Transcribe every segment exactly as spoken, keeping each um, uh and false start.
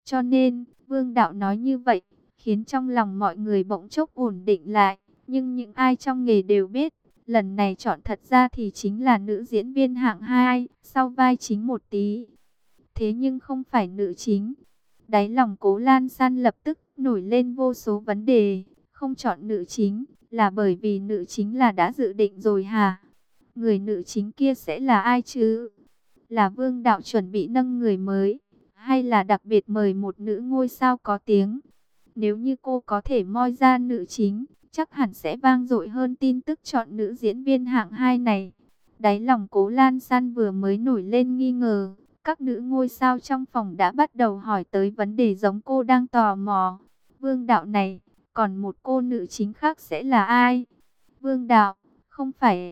Cho nên, Vương Đạo nói như vậy, khiến trong lòng mọi người bỗng chốc ổn định lại. Nhưng những ai trong nghề đều biết, lần này chọn thật ra thì chính là nữ diễn viên hạng hai, sau vai chính một tí. Thế nhưng không phải nữ chính. Đáy lòng Cố Lan San lập tức nổi lên vô số vấn đề. Không chọn nữ chính, là bởi vì nữ chính là đã dự định rồi hả? Người nữ chính kia sẽ là ai chứ? Là Vương Đạo chuẩn bị nâng người mới, hay là đặc biệt mời một nữ ngôi sao có tiếng? Nếu như cô có thể moi ra nữ chính, chắc hẳn sẽ vang dội hơn tin tức chọn nữ diễn viên hạng hai này. Đáy lòng Cố Lan San vừa mới nổi lên nghi ngờ, các nữ ngôi sao trong phòng đã bắt đầu hỏi tới vấn đề giống cô đang tò mò. Vương Đạo này, còn một cô nữ chính khác sẽ là ai? Vương Đạo, không phải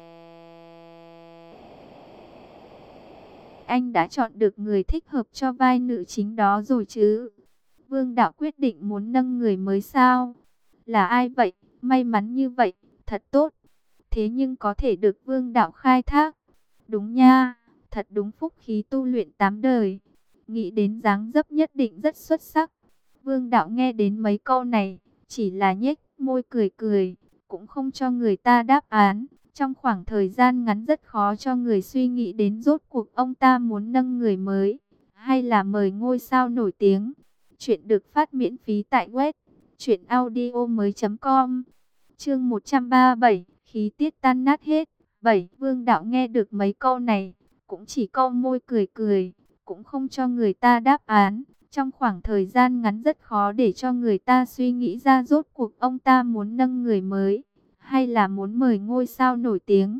anh đã chọn được người thích hợp cho vai nữ chính đó rồi chứ? Vương Đạo quyết định muốn nâng người mới sao? Là ai vậy? May mắn như vậy, thật tốt. Thế nhưng có thể được Vương Đạo khai thác. Đúng nha, thật đúng phúc khí tu luyện tám đời. Nghĩ đến dáng dấp nhất định rất xuất sắc. Vương Đạo nghe đến mấy câu này, chỉ là nhếch môi cười cười, cũng không cho người ta đáp án. Trong khoảng thời gian ngắn rất khó cho người suy nghĩ đến rốt cuộc ông ta muốn nâng người mới, hay là mời ngôi sao nổi tiếng. Chuyện được phát miễn phí tại web truyện audio mới chấm com. Chương một trăm ba mươi bảy, khí tiết tan nát hết. bảy. Vương Đạo nghe được mấy câu này, cũng chỉ cau môi cười cười, cũng không cho người ta đáp án. Trong khoảng thời gian ngắn rất khó để cho người ta suy nghĩ ra rốt cuộc ông ta muốn nâng người mới, hay là muốn mời ngôi sao nổi tiếng.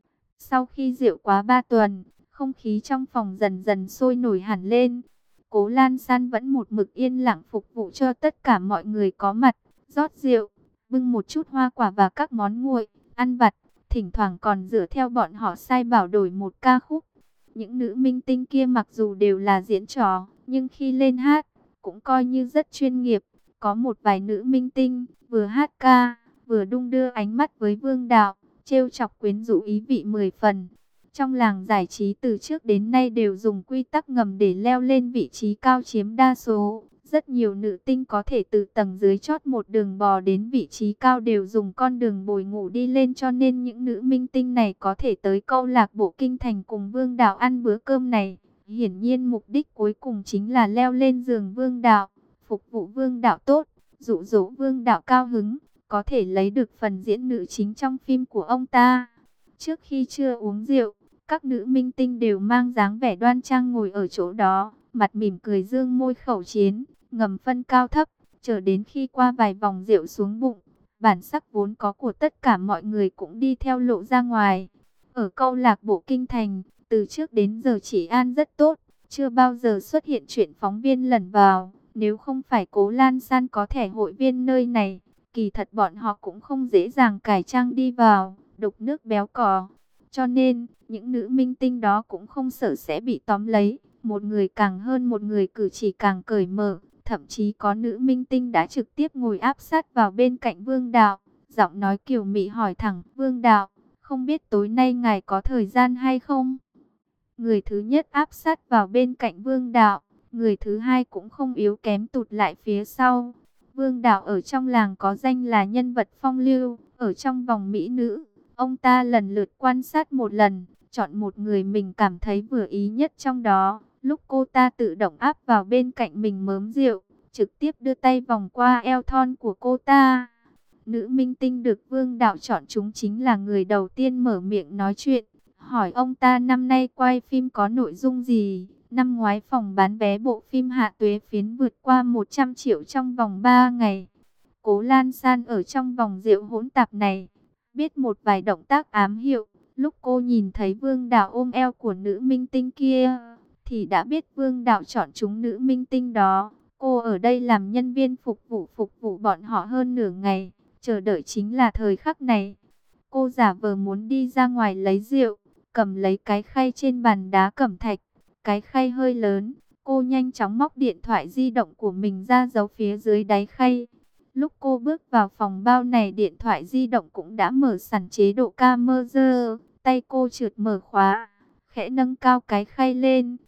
Sau khi rượu quá ba tuần, không khí trong phòng dần dần sôi nổi hẳn lên. Cố Lan San vẫn một mực yên lặng phục vụ cho tất cả mọi người có mặt, rót rượu, bưng một chút hoa quả và các món nguội, ăn vặt, thỉnh thoảng còn dựa theo bọn họ sai bảo đổi một ca khúc. Những nữ minh tinh kia mặc dù đều là diễn trò, nhưng khi lên hát, cũng coi như rất chuyên nghiệp. Có một vài nữ minh tinh, vừa hát ca, vừa đung đưa ánh mắt với Vương Đạo, trêu chọc quyến rũ ý vị mười phần. Trong làng giải trí từ trước đến nay đều dùng quy tắc ngầm để leo lên vị trí cao chiếm đa số. Rất nhiều nữ tinh có thể từ tầng dưới chót một đường bò đến vị trí cao đều dùng con đường bồi ngủ đi lên, cho nên những nữ minh tinh này có thể tới câu lạc bộ Kinh Thành cùng Vương Đạo ăn bữa cơm này. Hiển nhiên mục đích cuối cùng chính là leo lên giường Vương Đạo, phục vụ Vương Đạo tốt, dụ dỗ Vương Đạo cao hứng, có thể lấy được phần diễn nữ chính trong phim của ông ta. Trước khi chưa uống rượu, các nữ minh tinh đều mang dáng vẻ đoan trang ngồi ở chỗ đó, mặt mỉm cười dương môi khẩu chiến, ngầm phân cao thấp, chờ đến khi qua vài vòng rượu xuống bụng, bản sắc vốn có của tất cả mọi người cũng đi theo lộ ra ngoài. Ở câu lạc bộ Kinh Thành, từ trước đến giờ trị an rất tốt, chưa bao giờ xuất hiện chuyện phóng viên lẩn vào. Nếu không phải Cố Lan San có thẻ hội viên nơi này, kỳ thật bọn họ cũng không dễ dàng cải trang đi vào, đục nước béo cò. Cho nên, những nữ minh tinh đó cũng không sợ sẽ bị tóm lấy. Một người càng hơn một người cử chỉ càng cởi mở. Thậm chí có nữ minh tinh đã trực tiếp ngồi áp sát vào bên cạnh Vương Đạo. Giọng nói kiều mị hỏi thẳng: Vương Đạo, không biết tối nay ngài có thời gian hay không? Người thứ nhất áp sát vào bên cạnh Vương Đạo, người thứ hai cũng không yếu kém tụt lại phía sau. Vương Đạo ở trong làng có danh là nhân vật phong lưu, ở trong vòng mỹ nữ, ông ta lần lượt quan sát một lần, chọn một người mình cảm thấy vừa ý nhất trong đó. Lúc cô ta tự động áp vào bên cạnh mình mớm rượu, trực tiếp đưa tay vòng qua eo thon của cô ta. Nữ minh tinh được Vương Đạo chọn chúng chính là người đầu tiên mở miệng nói chuyện, hỏi ông ta năm nay quay phim có nội dung gì. Năm ngoái phòng bán vé bộ phim Hạ Tuế Phiến vượt qua một trăm triệu trong vòng ba ngày. Cố Lan San ở trong vòng rượu hỗn tạp này, biết một vài động tác ám hiệu. Lúc cô nhìn thấy Vương Đạo ôm eo của nữ minh tinh kia, thì đã biết Vương Đạo chọn chúng nữ minh tinh đó. Cô ở đây làm nhân viên phục vụ phục vụ bọn họ hơn nửa ngày, chờ đợi chính là thời khắc này. Cô giả vờ muốn đi ra ngoài lấy rượu, cầm lấy cái khay trên bàn đá cẩm thạch. Cái khay hơi lớn, cô nhanh chóng móc điện thoại di động của mình ra giấu phía dưới đáy khay. Lúc cô bước vào phòng bao này, điện thoại di động cũng đã mở sẵn chế độ camera. Tay cô trượt mở khóa, khẽ nâng cao cái khay lên,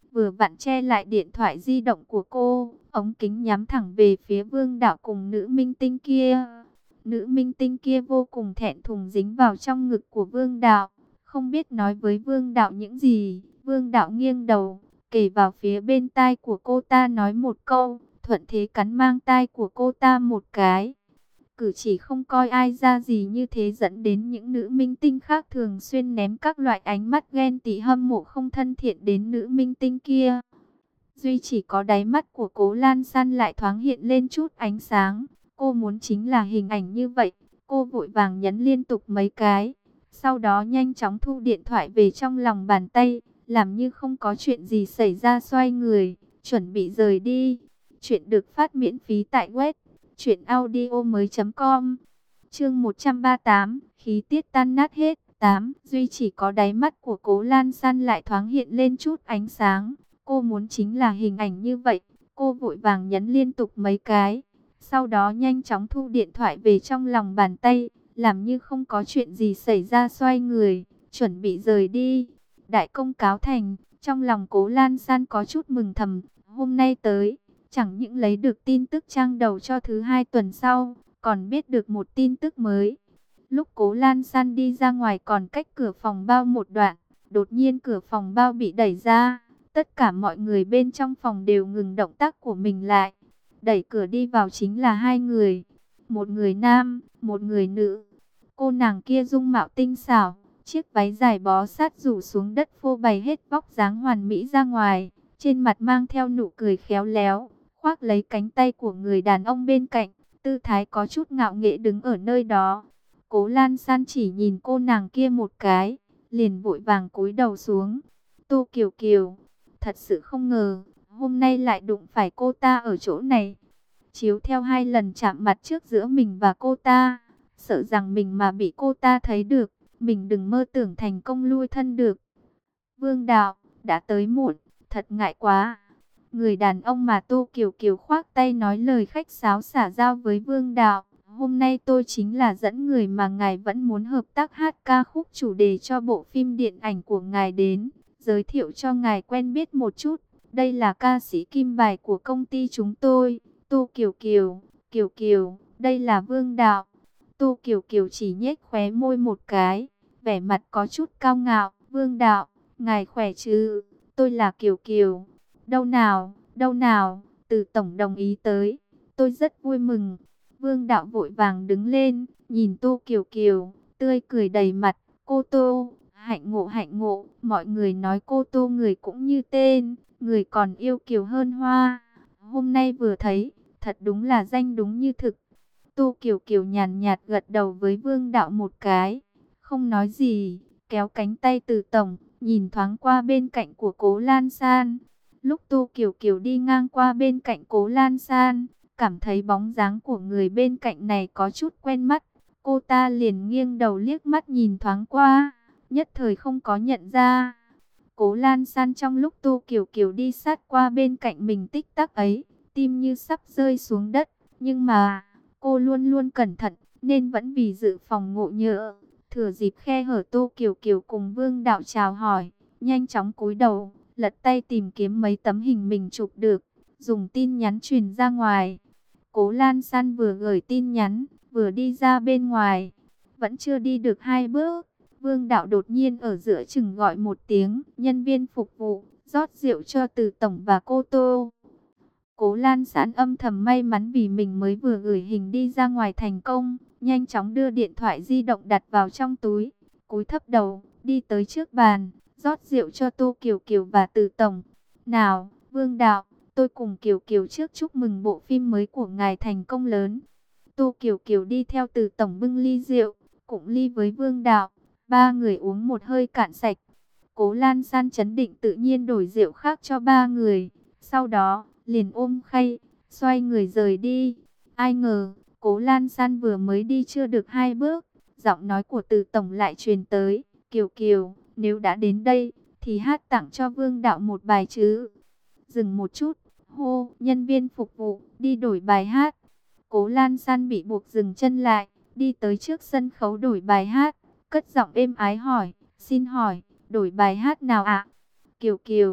vừa vặn che lại điện thoại di động của cô, ống kính nhắm thẳng về phía Vương Đạo cùng nữ minh tinh kia. Nữ minh tinh kia vô cùng thẹn thùng dính vào trong ngực của Vương Đạo, không biết nói với Vương Đạo những gì. Vương Đạo nghiêng đầu, kề vào phía bên tai của cô ta nói một câu, thuận thế cắn mang tai của cô ta một cái. Cử chỉ không coi ai ra gì như thế dẫn đến những nữ minh tinh khác thường xuyên ném các loại ánh mắt ghen tị hâm mộ không thân thiện đến nữ minh tinh kia. Duy chỉ có đáy mắt của Cố Lan San lại thoáng hiện lên chút ánh sáng. Cô muốn chính là hình ảnh như vậy. Cô vội vàng nhấn liên tục mấy cái. Sau đó nhanh chóng thu điện thoại về trong lòng bàn tay. Làm như không có chuyện gì xảy ra, xoay người, chuẩn bị rời đi. Chuyện được phát miễn phí tại web truyện audio mới chấm com. Chương một trăm ba mươi tám, khí tiết tan nát hết. tám. Duy chỉ có đáy mắt của Cố Lan San lại thoáng hiện lên chút ánh sáng. Cô muốn chính là hình ảnh như vậy. Cô vội vàng nhấn liên tục mấy cái. Sau đó nhanh chóng thu điện thoại về trong lòng bàn tay. Làm như không có chuyện gì xảy ra, xoay người, chuẩn bị rời đi. Đại công cáo thành, trong lòng Cố Lan San có chút mừng thầm. Hôm nay tới, chẳng những lấy được tin tức trang đầu cho thứ hai tuần sau, còn biết được một tin tức mới. Lúc Cố Lan San đi ra ngoài còn cách cửa phòng bao một đoạn, đột nhiên cửa phòng bao bị đẩy ra. Tất cả mọi người bên trong phòng đều ngừng động tác của mình lại. Đẩy cửa đi vào chính là hai người. Một người nam, một người nữ. Cô nàng kia dung mạo tinh xảo, chiếc váy dài bó sát rủ xuống đất phô bày hết vóc dáng hoàn mỹ ra ngoài. Trên mặt mang theo nụ cười khéo léo, khoác lấy cánh tay của người đàn ông bên cạnh. Tư thái có chút ngạo nghễ đứng ở nơi đó. Cố Lan San chỉ nhìn cô nàng kia một cái, liền vội vàng cúi đầu xuống. Tô Kiều Kiều, thật sự không ngờ, hôm nay lại đụng phải cô ta ở chỗ này. Chiếu theo hai lần chạm mặt trước giữa mình và cô ta, sợ rằng mình mà bị cô ta thấy được, mình đừng mơ tưởng thành công lui thân được. Vương Đạo, đã tới muộn, thật ngại quá. Người đàn ông mà Tô Kiều Kiều khoác tay nói lời khách sáo xả giao với Vương Đạo. Hôm nay tôi chính là dẫn người mà ngài vẫn muốn hợp tác hát ca khúc chủ đề cho bộ phim điện ảnh của ngài đến. Giới thiệu cho ngài quen biết một chút. Đây là ca sĩ kim bài của công ty chúng tôi. Tô Kiều Kiều, Kiều Kiều, đây là Vương Đạo. Tô Kiều Kiều chỉ nhếch khóe môi một cái, vẻ mặt có chút cao ngạo. Vương Đạo, ngài khỏe chứ? Tôi là Kiều Kiều. Đâu nào, đâu nào, Từ tổng đồng ý tới. Tôi rất vui mừng. Vương Đạo vội vàng đứng lên, nhìn Tô Kiều Kiều, tươi cười đầy mặt. Cô Tô, hạnh ngộ hạnh ngộ, mọi người nói cô Tô người cũng như tên, người còn yêu kiều hơn hoa. Hôm nay vừa thấy, thật đúng là danh đúng như thực. Tô Kiều Kiều nhàn nhạt gật đầu với Vương Đạo một cái, không nói gì, kéo cánh tay Từ tổng, nhìn thoáng qua bên cạnh của Cố Lan San. Lúc Tô Kiều Kiều đi ngang qua bên cạnh Cố Lan San, cảm thấy bóng dáng của người bên cạnh này có chút quen mắt. Cô ta liền nghiêng đầu liếc mắt nhìn thoáng qua, nhất thời không có nhận ra. Cố Lan San trong lúc Tô Kiều Kiều đi sát qua bên cạnh mình tích tắc ấy, tim như sắp rơi xuống đất. Nhưng mà, cô luôn luôn cẩn thận, nên vẫn vì dự phòng ngộ nhỡ. Thừa dịp khe hở Tô Kiều Kiều cùng Vương Đạo chào hỏi, nhanh chóng cúi đầu, lật tay tìm kiếm mấy tấm hình mình chụp được, dùng tin nhắn truyền ra ngoài. Cố Lan San vừa gửi tin nhắn, vừa đi ra bên ngoài. Vẫn chưa đi được hai bước, Vương Đạo đột nhiên ở giữa chừng gọi một tiếng, nhân viên phục vụ, rót rượu cho Từ tổng và cô Tô. Cố Lan San âm thầm may mắn vì mình mới vừa gửi hình đi ra ngoài thành công, nhanh chóng đưa điện thoại di động đặt vào trong túi, cúi thấp đầu, đi tới trước bàn, rót rượu cho Tô Kiều Kiều và Từ tổng. Nào, Vương Đạo, tôi cùng Kiều Kiều trước chúc mừng bộ phim mới của ngài thành công lớn. Tô Kiều Kiều đi theo Từ tổng bưng ly rượu, cũng ly với Vương Đạo. Ba người uống một hơi cạn sạch. Cố Lan San chấn định tự nhiên đổi rượu khác cho ba người. Sau đó, liền ôm khay, xoay người rời đi. Ai ngờ, Cố Lan San vừa mới đi chưa được hai bước, giọng nói của Từ tổng lại truyền tới. Kiều Kiều, nếu đã đến đây, thì hát tặng cho Vương Đạo một bài chứ. Dừng một chút, hô, nhân viên phục vụ, đi đổi bài hát. Cố Lan San bị buộc dừng chân lại, đi tới trước sân khấu đổi bài hát, cất giọng êm ái hỏi, xin hỏi, đổi bài hát nào ạ? Kiều Kiều, hát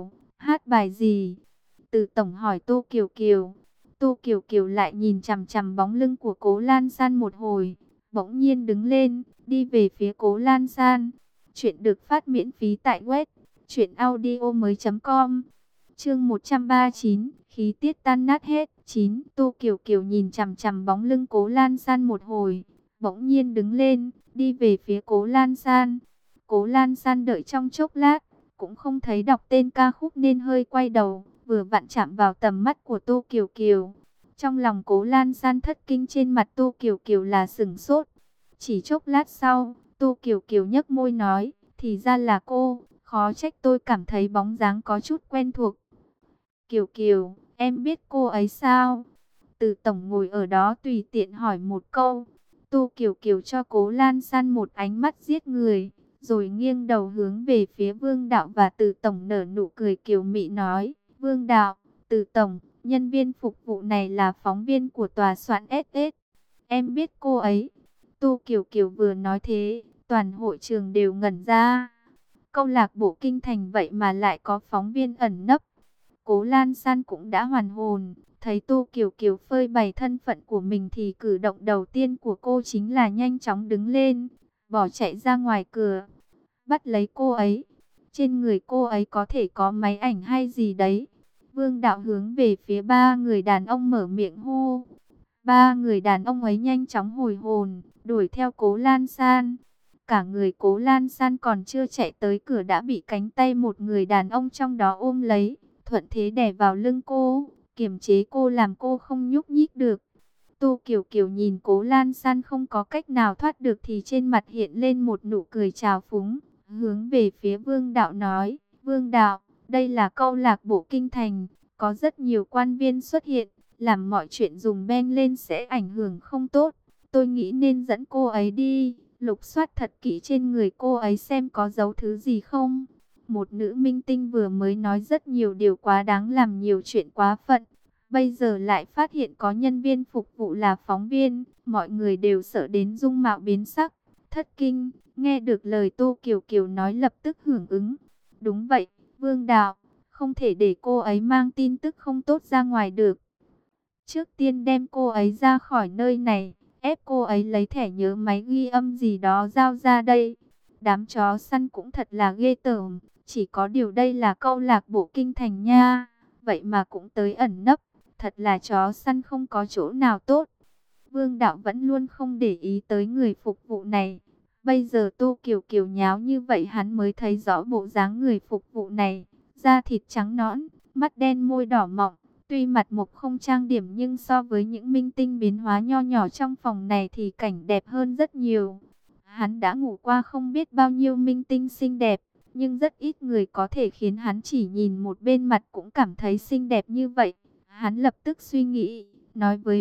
Hát bài gì? Từ tổng hỏi Tô Kiều Kiều. Tô Kiều Kiều lại nhìn chằm chằm bóng lưng của Cố Lan San một hồi, bỗng nhiên đứng lên, đi về phía Cố Lan San. Chuyện được phát miễn phí tại web truyện audio mới chấm com. Chương một trăm ba mươi chín, khí tiết tan nát hết. chín. Tô Kiều Kiều nhìn chằm chằm bóng lưng Cố Lan San một hồi, bỗng nhiên đứng lên, đi về phía Cố Lan San. Cố Lan San đợi trong chốc lát, cũng không thấy đọc tên ca khúc nên hơi quay đầu, vừa vặn chạm vào tầm mắt của Tô Kiều Kiều. Trong lòng Cố Lan San thất kinh, trên mặt Tô Kiều Kiều là sửng sốt. Chỉ chốc lát sau, Tô Kiều Kiều nhếch môi nói, thì ra là cô, khó trách tôi cảm thấy bóng dáng có chút quen thuộc. Kiều Kiều, em biết cô ấy sao? Từ tổng ngồi ở đó tùy tiện hỏi một câu. Tô Kiều Kiều cho Cố Lan San một ánh mắt giết người, rồi nghiêng đầu hướng về phía Vương Đạo và Từ tổng nở nụ cười kiều mị nói, Vương Đạo, Từ tổng, nhân viên phục vụ này là phóng viên của tòa soạn ét ét. Em biết cô ấy. Tô Kiều Kiều vừa nói thế, toàn hội trường đều ngẩn ra. Câu lạc bộ Kinh Thành vậy mà lại có phóng viên ẩn nấp. Cố Lan San cũng đã hoàn hồn, thấy Tô Kiều Kiều phơi bày thân phận của mình thì cử động đầu tiên của cô chính là nhanh chóng đứng lên, bỏ chạy ra ngoài cửa, bắt lấy cô ấy. Trên người cô ấy có thể có máy ảnh hay gì đấy. Vương Đạo hướng về phía ba người đàn ông mở miệng hô. Ba người đàn ông ấy nhanh chóng hồi hồn, đuổi theo Cố Lan San. Cả người Cố Lan San còn chưa chạy tới cửa đã bị cánh tay một người đàn ông trong đó ôm lấy, thuận thế đè vào lưng cô, kiềm chế cô làm cô không nhúc nhích được. Tô Kiều Kiều nhìn Cố Lan San không có cách nào thoát được thì trên mặt hiện lên một nụ cười trào phúng, hướng về phía Vương Đạo nói, Vương Đạo, đây là câu lạc bộ Kinh Thành, có rất nhiều quan viên xuất hiện, làm mọi chuyện dùng beng lên sẽ ảnh hưởng không tốt. Tôi nghĩ nên dẫn cô ấy đi, lục soát thật kỹ trên người cô ấy xem có giấu thứ gì không. Một nữ minh tinh vừa mới nói rất nhiều điều quá đáng, làm nhiều chuyện quá phận. Bây giờ lại phát hiện có nhân viên phục vụ là phóng viên, mọi người đều sợ đến dung mạo biến sắc, thất kinh. Nghe được lời Tô Kiều Kiều nói lập tức hưởng ứng. Đúng vậy, Vương Đạo, không thể để cô ấy mang tin tức không tốt ra ngoài được. Trước tiên đem cô ấy ra khỏi nơi này, ép cô ấy lấy thẻ nhớ máy ghi âm gì đó giao ra đây. Đám chó săn cũng thật là ghê tởm, chỉ có điều đây là câu lạc bộ Kinh Thành nha, vậy mà cũng tới ẩn nấp, thật là chó săn không có chỗ nào tốt. Vương Đạo vẫn luôn không để ý tới người phục vụ này. Bây giờ Tô Kiều Kiều nháo như vậy hắn mới thấy rõ bộ dáng người phục vụ này. Da thịt trắng nõn, mắt đen môi đỏ mọng. Tuy mặt mộc không trang điểm nhưng so với những minh tinh biến hóa nho nhỏ trong phòng này thì cảnh đẹp hơn rất nhiều. Hắn đã ngủ qua không biết bao nhiêu minh tinh xinh đẹp, nhưng rất ít người có thể khiến hắn chỉ nhìn một bên mặt cũng cảm thấy xinh đẹp như vậy. Hắn lập tức suy nghĩ, nói với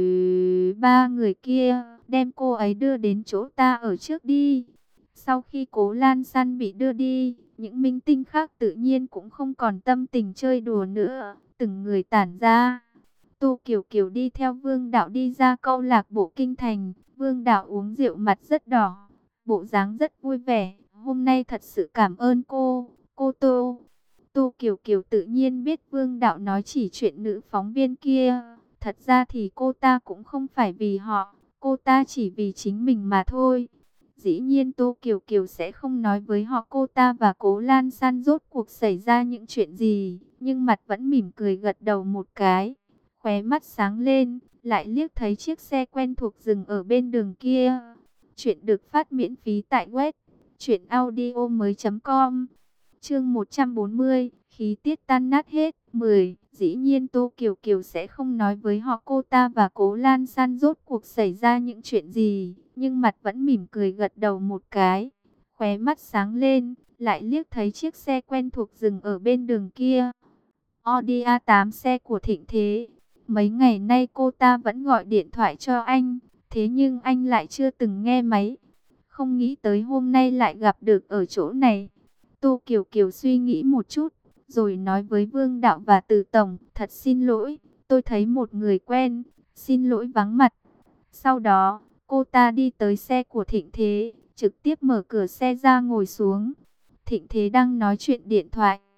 ba người kia, đem cô ấy đưa đến chỗ ta ở trước đi. Sau khi Cố Lan San bị đưa đi, những minh tinh khác tự nhiên cũng không còn tâm tình chơi đùa nữa, từng người tản ra. Tô Kiều Kiều đi theo Vương Đạo đi ra câu lạc bộ Kinh Thành. Vương Đạo uống rượu mặt rất đỏ, bộ dáng rất vui vẻ. Hôm nay thật sự cảm ơn cô, cô Tô. Tô Kiều Kiều tự nhiên biết Vương Đạo nói chỉ chuyện nữ phóng viên kia. Thật ra thì cô ta cũng không phải vì họ, cô ta chỉ vì chính mình mà thôi. Dĩ nhiên Tô Kiều Kiều sẽ không nói với họ cô ta và Cố Lan San rốt cuộc xảy ra những chuyện gì, nhưng mặt vẫn mỉm cười gật đầu một cái, khóe mắt sáng lên, lại liếc thấy chiếc xe quen thuộc dừng ở bên đường kia. Chuyện được phát miễn phí tại web truyện audio mới chấm com. Chương một trăm bốn mươi, khí tiết tan nát hết. mười. Dĩ nhiên Tô Kiều Kiều sẽ không nói với họ cô ta và Cố Lan San rốt cuộc xảy ra những chuyện gì, nhưng mặt vẫn mỉm cười gật đầu một cái, khóe mắt sáng lên, lại liếc thấy chiếc xe quen thuộc dừng ở bên đường kia. Audi a tám, xe của Thịnh Thế. Mấy ngày nay cô ta vẫn gọi điện thoại cho anh, thế nhưng anh lại chưa từng nghe máy. Không nghĩ tới hôm nay lại gặp được ở chỗ này. Tô Kiều Kiều suy nghĩ một chút, rồi nói với Vương Đạo và Từ tổng, thật xin lỗi, tôi thấy một người quen, xin lỗi vắng mặt. Sau đó, cô ta đi tới xe của Thịnh Thế, trực tiếp mở cửa xe ra ngồi xuống. Thịnh Thế đang nói chuyện điện thoại.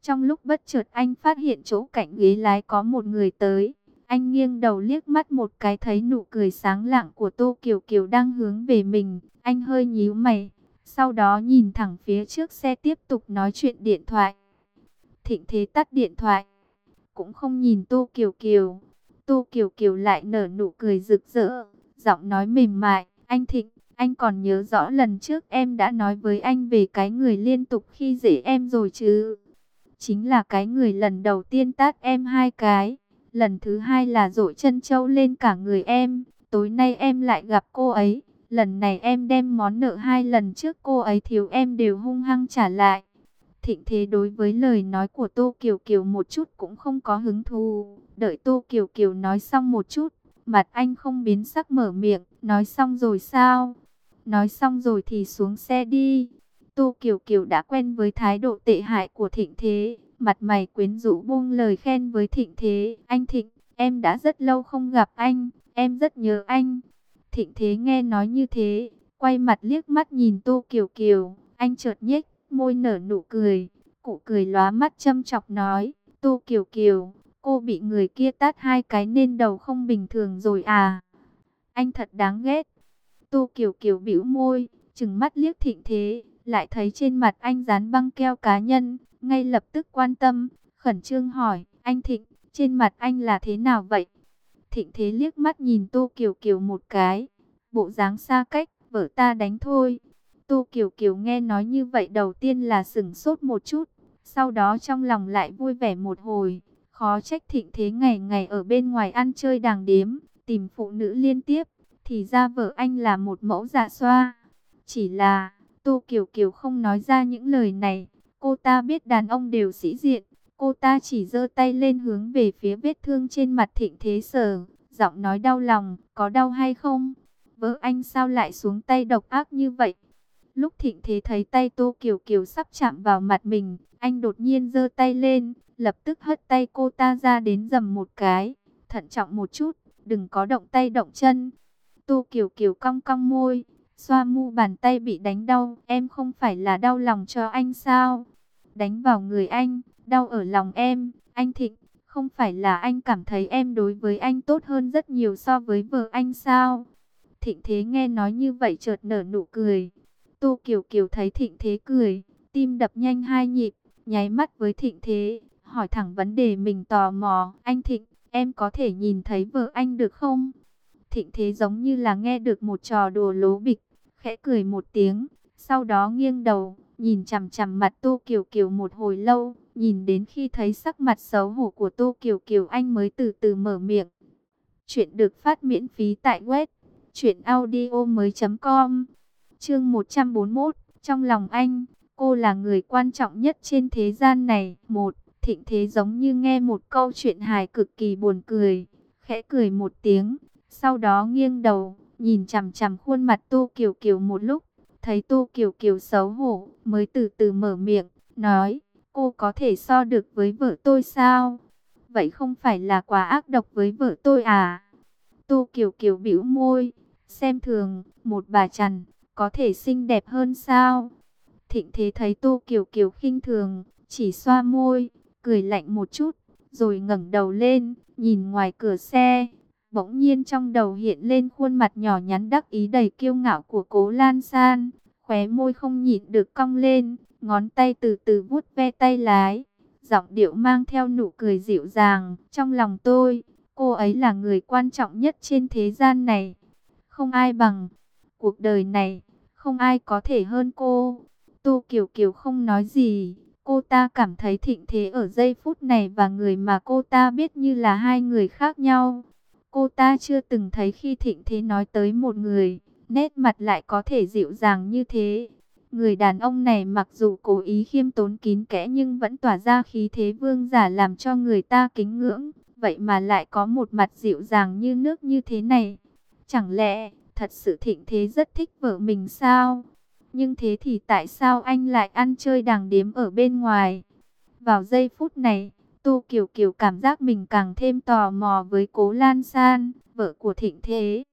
Trong lúc bất chợt anh phát hiện chỗ cạnh ghế lái có một người tới. Anh nghiêng đầu liếc mắt một cái thấy nụ cười sáng lạng của Tô Kiều Kiều đang hướng về mình. Anh hơi nhíu mày, sau đó nhìn thẳng phía trước xe tiếp tục nói chuyện điện thoại. Thịnh Thế tắt điện thoại, cũng không nhìn Tô Kiều Kiều. Tô Kiều Kiều lại nở nụ cười rực rỡ, giọng nói mềm mại, anh Thịnh, anh còn nhớ rõ lần trước em đã nói với anh về cái người liên tục khi dễ em rồi chứ? Chính là cái người lần đầu tiên tát em hai cái, lần thứ hai là dội chân trâu lên cả người em. Tối nay em lại gặp cô ấy, lần này em đem món nợ hai lần trước cô ấy thiếu em đều hung hăng trả lại. Thịnh Thế đối với lời nói của Tô Kiều Kiều một chút cũng không có hứng thú. Đợi Tô Kiều Kiều nói xong một chút, mặt anh không biến sắc mở miệng, nói xong rồi sao? Nói xong rồi thì xuống xe đi. Tô Kiều Kiều đã quen với thái độ tệ hại của Thịnh Thế, mặt mày quyến rũ buông lời khen với Thịnh Thế. Anh Thịnh, em đã rất lâu không gặp anh, em rất nhớ anh. Thịnh Thế nghe nói như thế, quay mặt liếc mắt nhìn Tô Kiều Kiều, anh chợt nhếch môi nở nụ cười, cụ cười lóa mắt châm chọc nói, Tô Kiều Kiều, cô bị người kia tát hai cái nên đầu không bình thường rồi à? Anh thật đáng ghét. Tô Kiều Kiều bĩu môi, trừng mắt liếc Thịnh Thế, lại thấy trên mặt anh dán băng keo cá nhân, ngay lập tức quan tâm, khẩn trương hỏi, anh Thịnh, trên mặt anh là thế nào vậy? Thịnh Thế liếc mắt nhìn Tô Kiều Kiều một cái, bộ dáng xa cách, vợ ta đánh thôi. Tô Kiều Kiều nghe nói như vậy đầu tiên là sửng sốt một chút, sau đó trong lòng lại vui vẻ một hồi, khó trách Thịnh Thế ngày ngày ở bên ngoài ăn chơi đàng điếm, tìm phụ nữ liên tiếp, thì ra vợ anh là một mẫu dạ xoa. Chỉ là, Tô Kiều Kiều không nói ra những lời này, cô ta biết đàn ông đều sĩ diện, cô ta chỉ giơ tay lên hướng về phía vết thương trên mặt Thịnh Thế sờ, giọng nói đau lòng, có đau hay không? Vợ anh sao lại xuống tay độc ác như vậy? Lúc Thịnh Thế thấy tay Tô Kiều Kiều sắp chạm vào mặt mình, anh đột nhiên giơ tay lên, lập tức hất tay cô ta ra đến giầm một cái, thận trọng một chút, đừng có động tay động chân. Tô Kiều Kiều cong cong môi, xoa mu bàn tay bị đánh đau, em không phải là đau lòng cho anh sao? Đánh vào người anh, đau ở lòng em, anh Thịnh, không phải là anh cảm thấy em đối với anh tốt hơn rất nhiều so với vợ anh sao? Thịnh Thế nghe nói như vậy chợt nở nụ cười. Tô Kiều Kiều thấy Thịnh Thế cười, tim đập nhanh hai nhịp, nháy mắt với Thịnh Thế, hỏi thẳng vấn đề mình tò mò, anh Thịnh, em có thể nhìn thấy vợ anh được không? Thịnh Thế giống như là nghe được một trò đùa lố bịch, khẽ cười một tiếng, sau đó nghiêng đầu, nhìn chằm chằm mặt Tô Kiều Kiều một hồi lâu, nhìn đến khi thấy sắc mặt xấu hổ của Tô Kiều Kiều anh mới từ từ mở miệng. Chuyện được phát miễn phí tại web truyện audio mới chấm com. Chương một trăm bốn mươi mốt, trong lòng anh, cô là người quan trọng nhất trên thế gian này. Một, Thịnh Thế giống như nghe một câu chuyện hài cực kỳ buồn cười, khẽ cười một tiếng, sau đó nghiêng đầu, nhìn chằm chằm khuôn mặt Tô Kiều Kiều một lúc, thấy Tô Kiều Kiều xấu hổ, mới từ từ mở miệng, nói, cô có thể so được với vợ tôi sao? Vậy không phải là quá ác độc với vợ tôi à? Tô Kiều Kiều bĩu môi, xem thường, một bà chằn, có thể xinh đẹp hơn sao? Thịnh Thế thấy Tô Kiều Kiều khinh thường, chỉ xoa môi, cười lạnh một chút, rồi ngẩng đầu lên, nhìn ngoài cửa xe. Bỗng nhiên trong đầu hiện lên khuôn mặt nhỏ nhắn đắc ý đầy kiêu ngạo của Cố Lan San, khóe môi không nhịn được cong lên, ngón tay từ từ vuốt ve tay lái, giọng điệu mang theo nụ cười dịu dàng, trong lòng tôi, cô ấy là người quan trọng nhất trên thế gian này, không ai bằng, cuộc đời này, không ai có thể hơn cô. Tô Kiều Kiều không nói gì, cô ta cảm thấy Thịnh Thế ở giây phút này và người mà cô ta biết như là hai người khác nhau. Cô ta chưa từng thấy khi Thịnh Thế nói tới một người, nét mặt lại có thể dịu dàng như thế. Người đàn ông này mặc dù cố ý khiêm tốn kín kẽ nhưng vẫn tỏa ra khí thế vương giả làm cho người ta kính ngưỡng. Vậy mà lại có một mặt dịu dàng như nước như thế này. Chẳng lẽ thật sự Thịnh Thế rất thích vợ mình sao? Nhưng thế thì tại sao anh lại ăn chơi đàng điếm ở bên ngoài? Vào giây phút này, Tô Kiều Kiều cảm giác mình càng thêm tò mò với Cố Lan San, vợ của Thịnh Thế.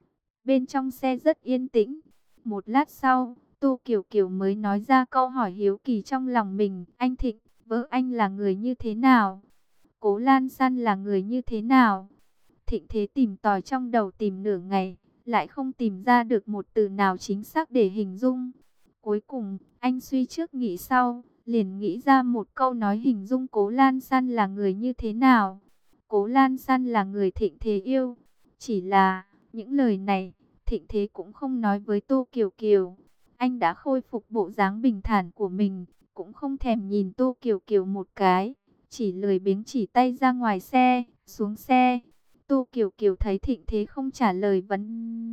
Bên trong xe rất yên tĩnh. Một lát sau, Tô Kiều Kiều mới nói ra câu hỏi hiếu kỳ trong lòng mình. Anh Thịnh, vợ vợ anh là người như thế nào? Cố Lan San là người như thế nào? Thịnh Thế tìm tòi trong đầu tìm nửa ngày, lại không tìm ra được một từ nào chính xác để hình dung. Cuối cùng, anh suy trước nghĩ sau, liền nghĩ ra một câu nói hình dung Cố Lan San là người như thế nào. Cố Lan San là người Thịnh Thế yêu. Chỉ là, những lời này, Thịnh Thế cũng không nói với Tô Kiều Kiều. Anh đã khôi phục bộ dáng bình thản của mình, cũng không thèm nhìn Tô Kiều Kiều một cái, chỉ lười biếng chỉ tay ra ngoài xe, xuống xe. Tô Kiều Kiều thấy Thịnh Thế không trả lời vấn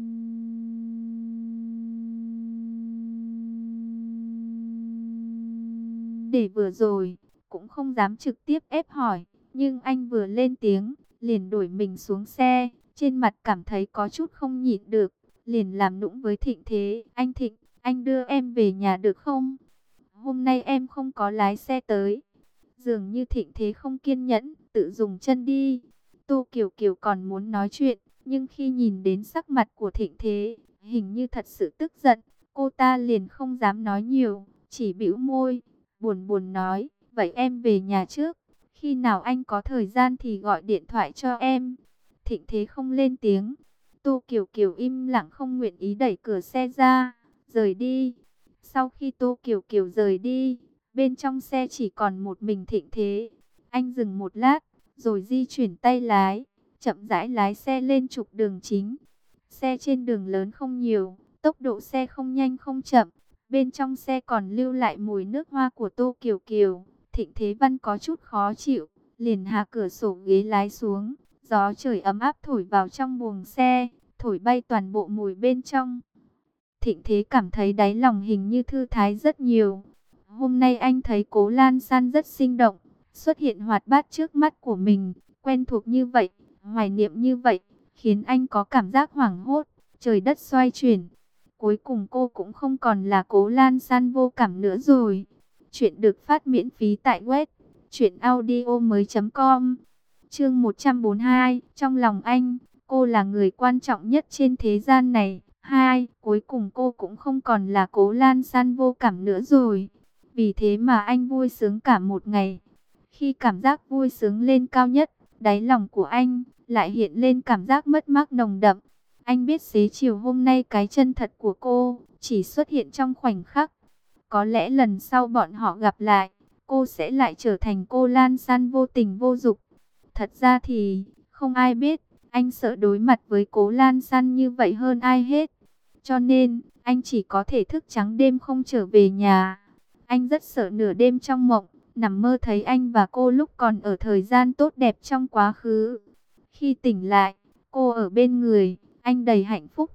đề vừa rồi, cũng không dám trực tiếp ép hỏi, nhưng anh vừa lên tiếng, liền đổi mình xuống xe, trên mặt cảm thấy có chút không nhịn được, liền làm nũng với Thịnh Thế, anh Thịnh, anh đưa em về nhà được không? Hôm nay em không có lái xe tới. Dường như Thịnh Thế không kiên nhẫn, tự dùng chân đi. Tô Kiều Kiều còn muốn nói chuyện, nhưng khi nhìn đến sắc mặt của Thịnh Thế, hình như thật sự tức giận, cô ta liền không dám nói nhiều, chỉ bĩu môi, buồn buồn nói, vậy em về nhà trước, khi nào anh có thời gian thì gọi điện thoại cho em. Thịnh Thế không lên tiếng, Tô Kiều Kiều im lặng không nguyện ý đẩy cửa xe ra, rời đi. Sau khi Tô Kiều Kiều rời đi, bên trong xe chỉ còn một mình Thịnh Thế. Anh dừng một lát, rồi di chuyển tay lái, chậm rãi lái xe lên trục đường chính. Xe trên đường lớn không nhiều, tốc độ xe không nhanh không chậm. Bên trong xe còn lưu lại mùi nước hoa của Tô Kiều Kiều. Thịnh Thế Văn có chút khó chịu, liền hạ cửa sổ ghế lái xuống. Gió trời ấm áp thổi vào trong buồng xe, thổi bay toàn bộ mùi bên trong. Thịnh Thế cảm thấy đáy lòng hình như thư thái rất nhiều. Hôm nay anh thấy Cố Lan San rất sinh động, xuất hiện hoạt bát trước mắt của mình, quen thuộc như vậy, hoài niệm như vậy, khiến anh có cảm giác hoảng hốt, trời đất xoay chuyển. Cuối cùng cô cũng không còn là Cố Lan San vô cảm nữa rồi. Chuyện được phát miễn phí tại web truyện audio mới chấm com. Chương một trăm bốn mươi hai, trong lòng anh, cô là người quan trọng nhất trên thế gian này. Hai, cuối cùng cô cũng không còn là Cố Lan San vô cảm nữa rồi. Vì thế mà anh vui sướng cả một ngày. Khi cảm giác vui sướng lên cao nhất, đáy lòng của anh lại hiện lên cảm giác mất mát nồng đậm. Anh biết xế chiều hôm nay cái chân thật của cô chỉ xuất hiện trong khoảnh khắc. Có lẽ lần sau bọn họ gặp lại, cô sẽ lại trở thành Cố Lan San vô tình vô dục. Thật ra thì không ai biết, anh sợ đối mặt với Cố Lan San như vậy hơn ai hết. Cho nên, anh chỉ có thể thức trắng đêm không trở về nhà. Anh rất sợ nửa đêm trong mộng, nằm mơ thấy anh và cô lúc còn ở thời gian tốt đẹp trong quá khứ. Khi tỉnh lại, cô ở bên người, anh đầy hạnh phúc.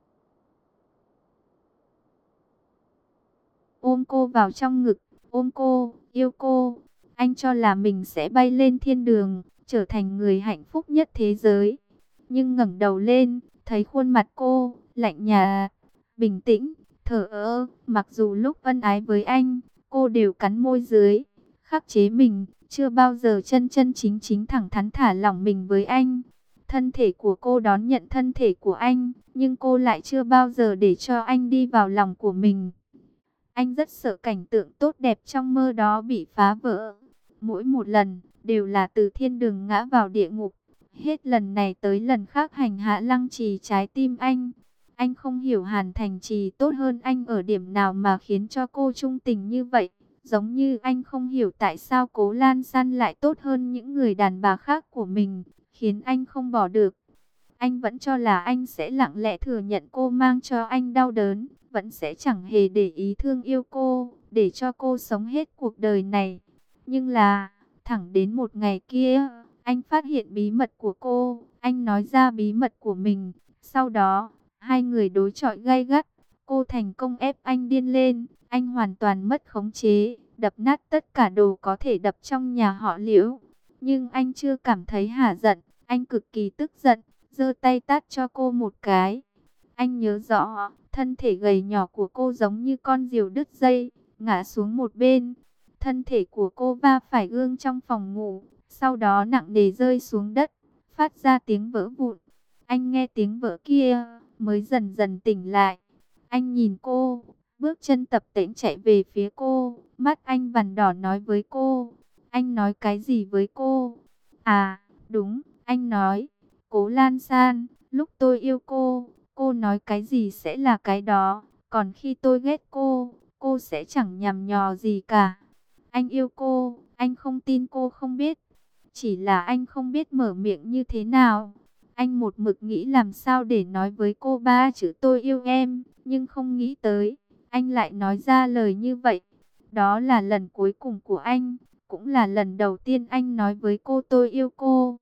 Ôm cô vào trong ngực, ôm cô, yêu cô. Anh cho là mình sẽ bay lên thiên đường, trở thành người hạnh phúc nhất thế giới. Nhưng ngẩng đầu lên, thấy khuôn mặt cô, lạnh nhạt, bình tĩnh, thờ ơ. Mặc dù lúc ân ái với anh, cô đều cắn môi dưới, khắc chế mình, chưa bao giờ chân chân chính chính thẳng thắn thả lỏng mình với anh. Thân thể của cô đón nhận thân thể của anh, nhưng cô lại chưa bao giờ để cho anh đi vào lòng của mình. Anh rất sợ cảnh tượng tốt đẹp trong mơ đó bị phá vỡ. Mỗi một lần, đều là từ thiên đường ngã vào địa ngục. Hết lần này tới lần khác hành hạ Lăng Trì trái tim anh. Anh không hiểu Hàn Thành Trì tốt hơn anh ở điểm nào mà khiến cho cô trung tình như vậy. Giống như anh không hiểu tại sao Cố Lan San lại tốt hơn những người đàn bà khác của mình, khiến anh không bỏ được. Anh vẫn cho là anh sẽ lặng lẽ thừa nhận cô mang cho anh đau đớn, vẫn sẽ chẳng hề để ý thương yêu cô, để cho cô sống hết cuộc đời này. Nhưng là, thẳng đến một ngày kia, anh phát hiện bí mật của cô, anh nói ra bí mật của mình. Sau đó, hai người đối chọi gay gắt, cô thành công ép anh điên lên, anh hoàn toàn mất khống chế, đập nát tất cả đồ có thể đập trong nhà họ Liễu. Nhưng anh chưa cảm thấy hả giận, anh cực kỳ tức giận, giơ tay tát cho cô một cái. Anh nhớ rõ, thân thể gầy nhỏ của cô giống như con diều đứt dây, ngã xuống một bên. Thân thể của cô va phải gương trong phòng ngủ, sau đó nặng nề rơi xuống đất, phát ra tiếng vỡ vụn. Anh nghe tiếng vỡ kia, mới dần dần tỉnh lại. Anh nhìn cô, bước chân tập tễnh chạy về phía cô, mắt anh vằn đỏ nói với cô, Anh nói cái gì với cô? À, đúng, anh nói, Cố Lan San, lúc tôi yêu cô, cô nói cái gì sẽ là cái đó. Còn khi tôi ghét cô, cô sẽ chẳng nhằm nhò gì cả. Anh yêu cô, anh không tin cô không biết. Chỉ là anh không biết mở miệng như thế nào. Anh một mực nghĩ làm sao để nói với cô ba chữ tôi yêu em, nhưng không nghĩ tới, anh lại nói ra lời như vậy. Đó là lần cuối cùng của anh, cũng là lần đầu tiên anh nói với cô tôi yêu cô.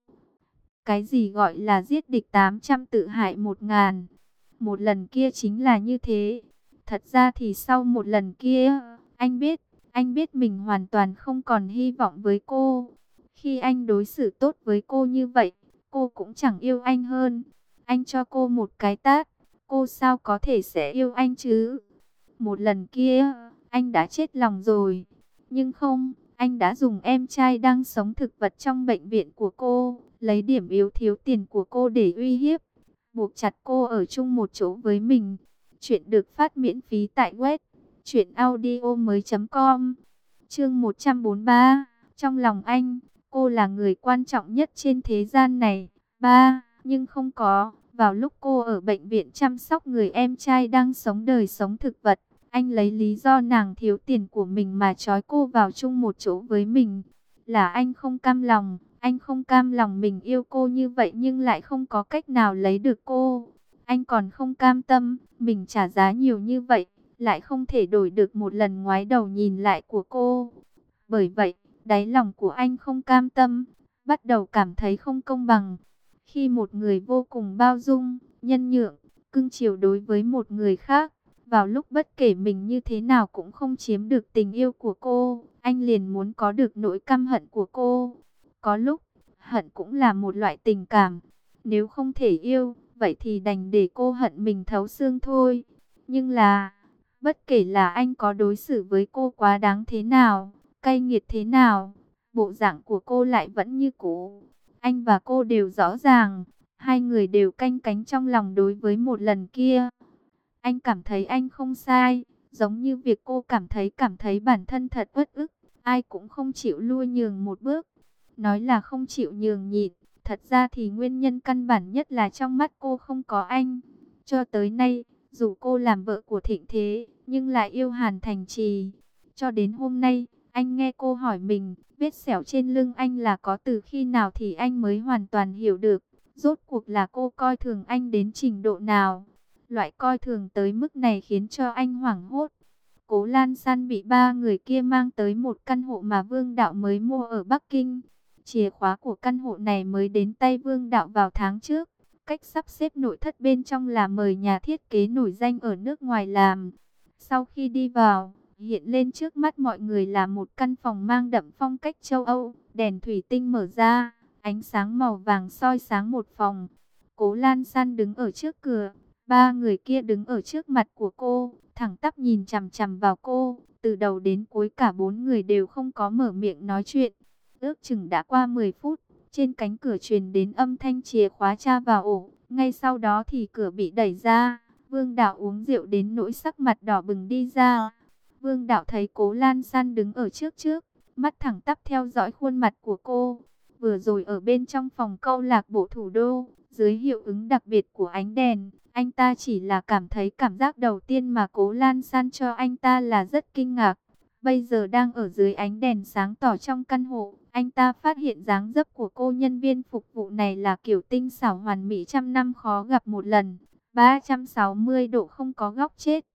Cái gì gọi là giết địch tám trăm tự hại một ngàn. Một lần kia chính là như thế. Thật ra thì sau một lần kia, anh biết, anh biết mình hoàn toàn không còn hy vọng với cô. Khi anh đối xử tốt với cô như vậy, cô cũng chẳng yêu anh hơn. Anh cho cô một cái tát, cô sao có thể sẽ yêu anh chứ? Một lần kia, anh đã chết lòng rồi. Nhưng không, anh đã dùng em trai đang sống thực vật trong bệnh viện của cô, lấy điểm yếu thiếu tiền của cô để uy hiếp, buộc chặt cô ở chung một chỗ với mình. Chuyện được phát miễn phí tại web truyện audio mới chấm com. Chương một trăm bốn mươi ba. Trong lòng anh, cô là người quan trọng nhất trên thế gian này. Ba, nhưng không có, vào lúc cô ở bệnh viện chăm sóc người em trai đang sống đời sống thực vật, anh lấy lý do nàng thiếu tiền của mình mà trói cô vào chung một chỗ với mình. Là anh không cam lòng, anh không cam lòng mình yêu cô như vậy nhưng lại không có cách nào lấy được cô. Anh còn không cam tâm, mình trả giá nhiều như vậy, lại không thể đổi được một lần ngoái đầu nhìn lại của cô. Bởi vậy, đáy lòng của anh không cam tâm, bắt đầu cảm thấy không công bằng. Khi một người vô cùng bao dung, nhân nhượng, cưng chiều đối với một người khác, vào lúc bất kể mình như thế nào cũng không chiếm được tình yêu của cô, anh liền muốn có được nỗi căm hận của cô. Có lúc, hận cũng là một loại tình cảm. Nếu không thể yêu, vậy thì đành để cô hận mình thấu xương thôi. Nhưng là, bất kể là anh có đối xử với cô quá đáng thế nào, cay nghiệt thế nào, bộ dạng của cô lại vẫn như cũ. Anh và cô đều rõ ràng, hai người đều canh cánh trong lòng đối với một lần kia. Anh cảm thấy anh không sai, giống như việc cô cảm thấy cảm thấy bản thân thật uất ức, ai cũng không chịu lui nhường một bước. Nói là không chịu nhường nhịn, thật ra thì nguyên nhân căn bản nhất là trong mắt cô không có anh. Cho tới nay, dù cô làm vợ của Thịnh Thế, nhưng lại yêu Hàn Thành Trì. Cho đến hôm nay, anh nghe cô hỏi mình, vết sẹo trên lưng anh là có từ khi nào thì anh mới hoàn toàn hiểu được. Rốt cuộc là cô coi thường anh đến trình độ nào. Loại coi thường tới mức này khiến cho anh hoảng hốt. Cố Lan San bị ba người kia mang tới một căn hộ mà Vương Đạo mới mua ở Bắc Kinh. Chìa khóa của căn hộ này mới đến tay Vương Đạo vào tháng trước. Cách sắp xếp nội thất bên trong là mời nhà thiết kế nổi danh ở nước ngoài làm. Sau khi đi vào, hiện lên trước mắt mọi người là một căn phòng mang đậm phong cách châu Âu. Đèn thủy tinh mở ra, ánh sáng màu vàng soi sáng một phòng. Cố Lan San đứng ở trước cửa. Ba người kia đứng ở trước mặt của cô, thẳng tắp nhìn chằm chằm vào cô. Từ đầu đến cuối cả bốn người đều không có mở miệng nói chuyện. Ước chừng đã qua mười phút, trên cánh cửa truyền đến âm thanh chìa khóa tra vào ổ. Ngay sau đó thì cửa bị đẩy ra. Vương Đạo uống rượu đến nỗi sắc mặt đỏ bừng đi ra. Vương Đạo thấy Cố Lan San đứng ở trước trước, mắt thẳng tắp theo dõi khuôn mặt của cô. Vừa rồi ở bên trong phòng câu lạc bộ thủ đô, dưới hiệu ứng đặc biệt của ánh đèn, anh ta chỉ là cảm thấy cảm giác đầu tiên mà Cố Lan San cho anh ta là rất kinh ngạc. Bây giờ đang ở dưới ánh đèn sáng tỏ trong căn hộ, anh ta phát hiện dáng dấp của cô nhân viên phục vụ này là kiểu tinh xảo hoàn mỹ trăm năm khó gặp một lần, ba trăm sáu mươi độ không có góc chết.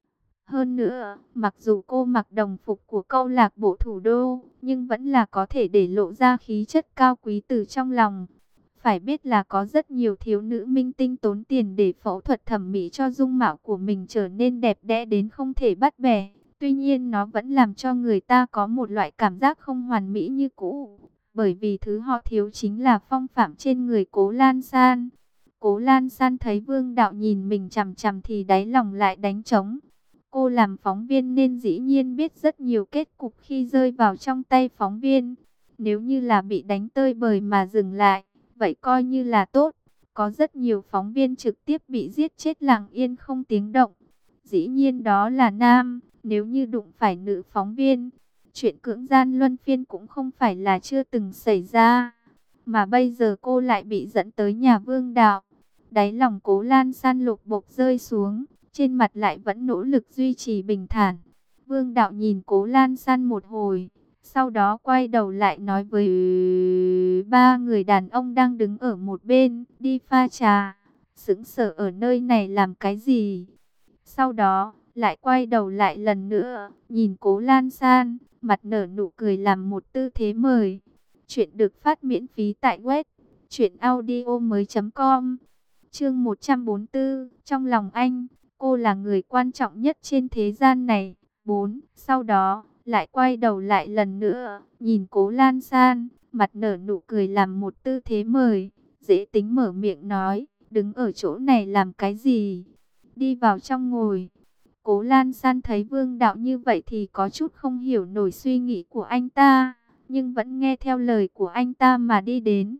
Hơn nữa, mặc dù cô mặc đồng phục của câu lạc bộ thủ đô, nhưng vẫn là có thể để lộ ra khí chất cao quý từ trong lòng. Phải biết là có rất nhiều thiếu nữ minh tinh tốn tiền để phẫu thuật thẩm mỹ cho dung mạo của mình trở nên đẹp đẽ đến không thể bắt bẻ. Tuy nhiên nó vẫn làm cho người ta có một loại cảm giác không hoàn mỹ như cũ. Bởi vì thứ họ thiếu chính là phong phạm trên người Cố Lan San. Cố Lan San thấy Vương Đạo nhìn mình chằm chằm thì đáy lòng lại đánh trống. Cô làm phóng viên nên dĩ nhiên biết rất nhiều kết cục khi rơi vào trong tay phóng viên. Nếu như là bị đánh tơi bời mà dừng lại, vậy coi như là tốt. Có rất nhiều phóng viên trực tiếp bị giết chết lặng yên không tiếng động. Dĩ nhiên đó là nam, nếu như đụng phải nữ phóng viên, Chuyện cưỡng gian luân phiên cũng không phải là chưa từng xảy ra, mà bây giờ cô lại bị dẫn tới nhà Vương Đạo. Đáy lòng Cố Lan San lục bộp rơi xuống, trên mặt lại vẫn nỗ lực duy trì bình thản. Vương Đạo nhìn Cố Lan San một hồi, sau đó quay đầu lại nói với ba người đàn ông đang đứng ở một bên, đi pha trà, sững sờ ở nơi này làm cái gì. Sau đó, lại quay đầu lại lần nữa, nhìn Cố Lan San, mặt nở nụ cười làm một tư thế mời. Chuyện được phát miễn phí tại web truyện audio mới chấm com. Chương một trăm bốn mươi tư, trong lòng anh, cô là người quan trọng nhất trên thế gian này. bốn. Sau đó, lại quay đầu lại lần nữa, nhìn Cố Lan San, mặt nở nụ cười làm một tư thế mời, dễ tính mở miệng nói, đứng ở chỗ này làm cái gì? Đi vào trong ngồi. Cố Lan San thấy Vương Đạo như vậy thì có chút không hiểu nổi suy nghĩ của anh ta, nhưng vẫn nghe theo lời của anh ta mà đi đến.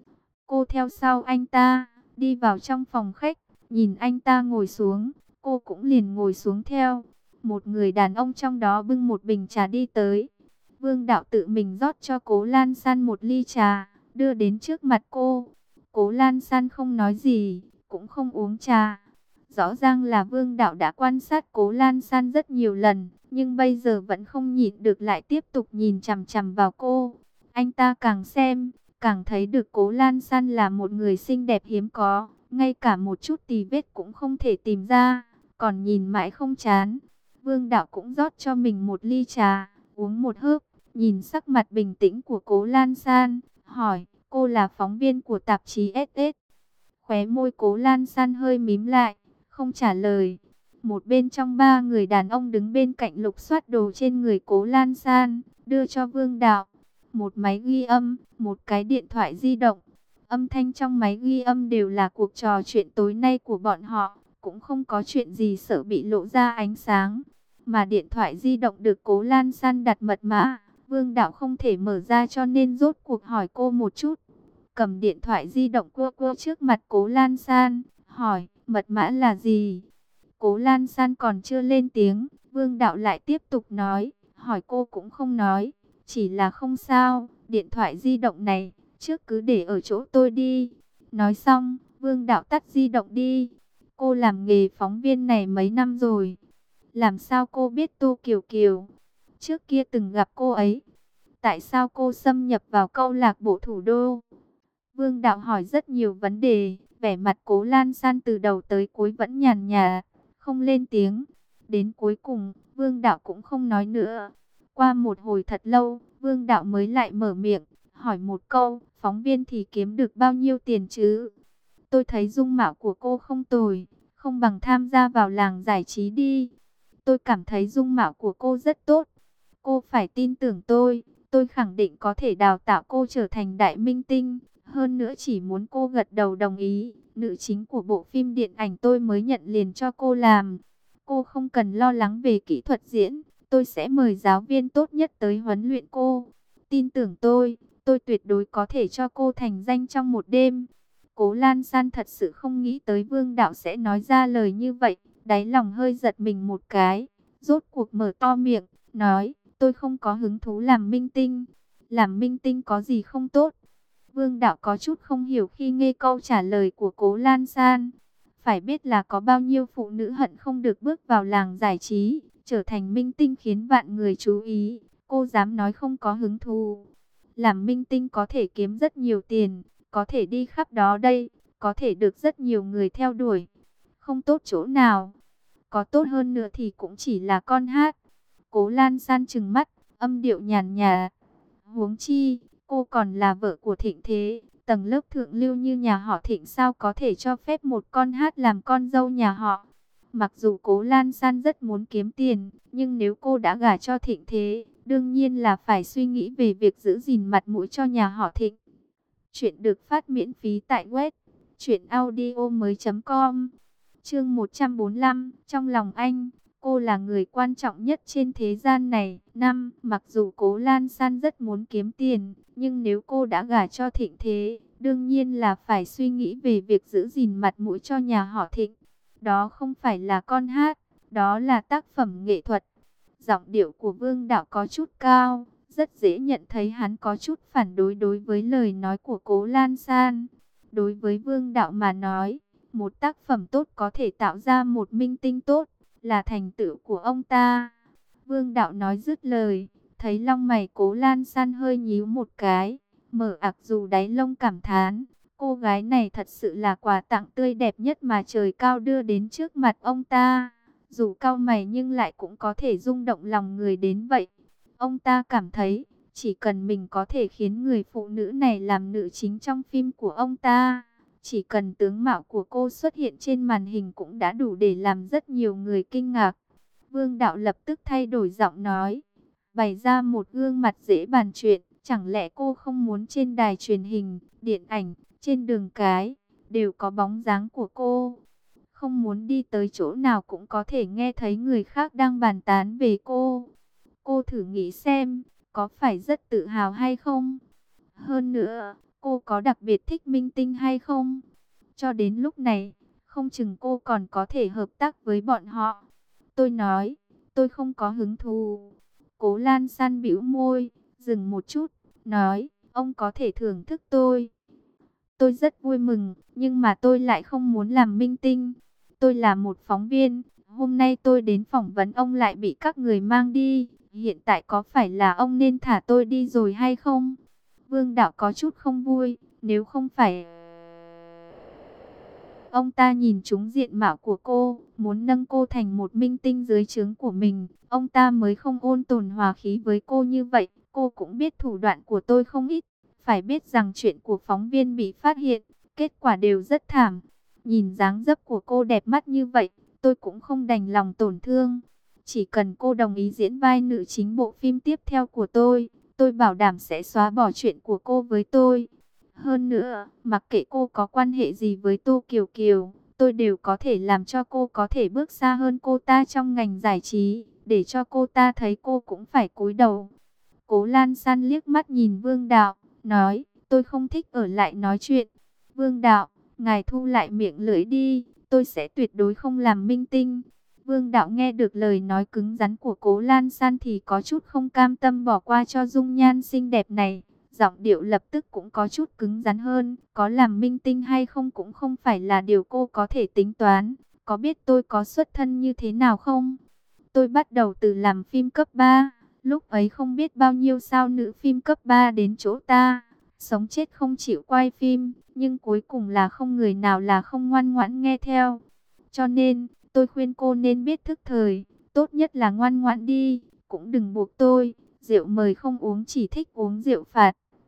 Cô theo sau anh ta, đi vào trong phòng khách, nhìn anh ta ngồi xuống, cô cũng liền ngồi xuống theo. Một người đàn ông trong đó bưng một bình trà đi tới. Vương Đạo tự mình rót cho Cố Lan San một ly trà, đưa đến trước mặt cô. Cố Lan San không nói gì, cũng không uống trà. Rõ ràng là Vương Đạo đã quan sát Cố Lan San rất nhiều lần, nhưng bây giờ vẫn không nhịn được lại tiếp tục nhìn chằm chằm vào cô. Anh ta càng xem, càng thấy được Cố Lan San là một người xinh đẹp hiếm có, ngay cả một chút tì vết cũng không thể tìm ra, còn nhìn mãi không chán. Vương Đạo cũng rót cho mình một ly trà, uống một hớp, nhìn sắc mặt bình tĩnh của Cố Lan San, hỏi, cô là phóng viên của tạp chí ét ét. Khóe môi Cố Lan San hơi mím lại, không trả lời. Một bên trong ba người đàn ông đứng bên cạnh lục soát đồ trên người Cố Lan San, đưa cho Vương Đạo một máy ghi âm, một cái điện thoại di động. Âm thanh trong máy ghi âm đều là cuộc trò chuyện tối nay của bọn họ, cũng không có chuyện gì sợ bị lộ ra ánh sáng. Mà điện thoại di động được Cố Lan San đặt mật mã, Vương Đạo không thể mở ra, cho nên rốt cuộc hỏi cô một chút. Cầm điện thoại di động cua cua trước mặt Cố Lan San, hỏi, mật mã là gì? Cố Lan San còn chưa lên tiếng, Vương Đạo lại tiếp tục nói, hỏi cô cũng không nói, chỉ là không sao, điện thoại di động này, trước cứ để ở chỗ tôi đi. Nói xong, Vương Đạo tắt di động đi. Cô làm nghề phóng viên này mấy năm rồi. Làm sao cô biết Tô Kiều Kiều? Trước kia từng gặp cô ấy. Tại sao cô xâm nhập vào câu lạc bộ thủ đô? Vương Đạo hỏi rất nhiều vấn đề. Vẻ mặt Cố Lan San từ đầu tới cuối vẫn nhàn nhạt, không lên tiếng. Đến cuối cùng, Vương Đạo cũng không nói nữa. Qua một hồi thật lâu, Vương Đạo mới lại mở miệng, hỏi một câu, phóng viên thì kiếm được bao nhiêu tiền chứ? Tôi thấy dung mạo của cô không tồi, không bằng tham gia vào làng giải trí đi. Tôi cảm thấy dung mạo của cô rất tốt. Cô phải tin tưởng tôi, tôi khẳng định có thể đào tạo cô trở thành đại minh tinh. Hơn nữa chỉ muốn cô gật đầu đồng ý, nữ chính của bộ phim điện ảnh tôi mới nhận liền cho cô làm. Cô không cần lo lắng về kỹ thuật diễn, tôi sẽ mời giáo viên tốt nhất tới huấn luyện cô. Tin tưởng tôi, tôi tuyệt đối có thể cho cô thành danh trong một đêm. Cố Lan San thật sự không nghĩ tới Vương Đạo sẽ nói ra lời như vậy, đáy lòng hơi giật mình một cái, rốt cuộc mở to miệng, nói, tôi không có hứng thú làm minh tinh. Làm minh tinh có gì không tốt? Vương Đạo có chút không hiểu khi nghe câu trả lời của Cố Lan San. Phải biết là có bao nhiêu phụ nữ hận không được bước vào làng giải trí, trở thành minh tinh khiến vạn người chú ý. Cô dám nói không có hứng thú. Làm minh tinh có thể kiếm rất nhiều tiền, có thể đi khắp đó đây, có thể được rất nhiều người theo đuổi. Không tốt chỗ nào. Có tốt hơn nữa thì cũng chỉ là con hát. Cố Lan San trừng mắt, âm điệu nhàn nhạt. Huống chi, cô còn là vợ của Thịnh Thế, tầng lớp thượng lưu như nhà họ Thịnh sao có thể cho phép một con hát làm con dâu nhà họ. Mặc dù Cố Lan San rất muốn kiếm tiền, nhưng nếu cô đã gả cho Thịnh Thế, đương nhiên là phải suy nghĩ về việc giữ gìn mặt mũi cho nhà họ Thịnh. Chuyện được phát miễn phí tại web truyện audio mới chấm com. Chương một trăm bốn mươi lăm, trong lòng anh, cô là người quan trọng nhất trên thế gian này. Năm, mặc dù Cố Lan San rất muốn kiếm tiền, nhưng nếu cô đã gả cho Thịnh Thế, đương nhiên là phải suy nghĩ về việc giữ gìn mặt mũi cho nhà họ Thịnh. Đó không phải là con hát, đó là tác phẩm nghệ thuật. Giọng điệu của Vương Đạo có chút cao, rất dễ nhận thấy hắn có chút phản đối đối với lời nói của Cố Lan San. Đối với Vương Đạo mà nói, một tác phẩm tốt có thể tạo ra một minh tinh tốt, là thành tựu của ông ta. Vương Đạo nói dứt lời, thấy lông mày Cố Lan San hơi nhíu một cái, mở ạc dù đáy lông cảm thán. Cô gái này thật sự là quà tặng tươi đẹp nhất mà trời cao đưa đến trước mặt ông ta. Dù cau mày nhưng lại cũng có thể rung động lòng người đến vậy. Ông ta cảm thấy, chỉ cần mình có thể khiến người phụ nữ này làm nữ chính trong phim của ông ta, chỉ cần tướng mạo của cô xuất hiện trên màn hình cũng đã đủ để làm rất nhiều người kinh ngạc. Vương Đạo lập tức thay đổi giọng nói, bày ra một gương mặt dễ bàn chuyện. Chẳng lẽ cô không muốn trên đài truyền hình, điện ảnh, trên đường cái, đều có bóng dáng của cô? Không muốn đi tới chỗ nào cũng có thể nghe thấy người khác đang bàn tán về cô? Cô thử nghĩ xem, có phải rất tự hào hay không? Hơn nữa, cô có đặc biệt thích minh tinh hay không? Cho đến lúc này, không chừng cô còn có thể hợp tác với bọn họ. Tôi nói, tôi không có hứng thú. Cố Lan San bĩu môi, dừng một chút, nói, ông có thể thưởng thức tôi. Tôi rất vui mừng, nhưng mà tôi lại không muốn làm minh tinh. Tôi là một phóng viên, hôm nay tôi đến phỏng vấn ông lại bị các người mang đi. Hiện tại có phải là ông nên thả tôi đi rồi hay không? Vương Đạo có chút không vui, nếu không phải... Ông ta nhìn trúng diện mạo của cô, muốn nâng cô thành một minh tinh dưới trướng của mình. Ông ta mới không ôn tồn hòa khí với cô như vậy. Cô cũng biết thủ đoạn của tôi không ít. Phải biết rằng chuyện của phóng viên bị phát hiện, kết quả đều rất thảm. Nhìn dáng dấp của cô đẹp mắt như vậy, tôi cũng không đành lòng tổn thương. Chỉ cần cô đồng ý diễn vai nữ chính bộ phim tiếp theo của tôi, tôi bảo đảm sẽ xóa bỏ chuyện của cô với tôi. Hơn nữa, mặc kệ cô có quan hệ gì với Tô Kiều Kiều, tôi đều có thể làm cho cô có thể bước xa hơn cô ta trong ngành giải trí, để cho cô ta thấy cô cũng phải cúi đầu. Cố Lan San liếc mắt nhìn Vương Đạo, nói, tôi không thích ở lại nói chuyện. Vương Đạo, ngài thu lại miệng lưỡi đi, tôi sẽ tuyệt đối không làm minh tinh. Vương Đạo nghe được lời nói cứng rắn của Cố Lan San thì có chút không cam tâm bỏ qua cho dung nhan xinh đẹp này. Giọng điệu lập tức cũng có chút cứng rắn hơn, có làm minh tinh hay không cũng không phải là điều cô có thể tính toán. Có biết tôi có xuất thân như thế nào không? Tôi bắt đầu từ làm phim cấp ba, lúc ấy không biết bao nhiêu sao nữ phim cấp ba đến chỗ ta, sống chết không chịu quay phim, nhưng cuối cùng là không người nào là không ngoan ngoãn nghe theo. Cho nên, tôi khuyên cô nên biết thức thời, tốt nhất là ngoan ngoãn đi, cũng đừng buộc tôi, rượu mời không uống chỉ thích uống rượu phạt.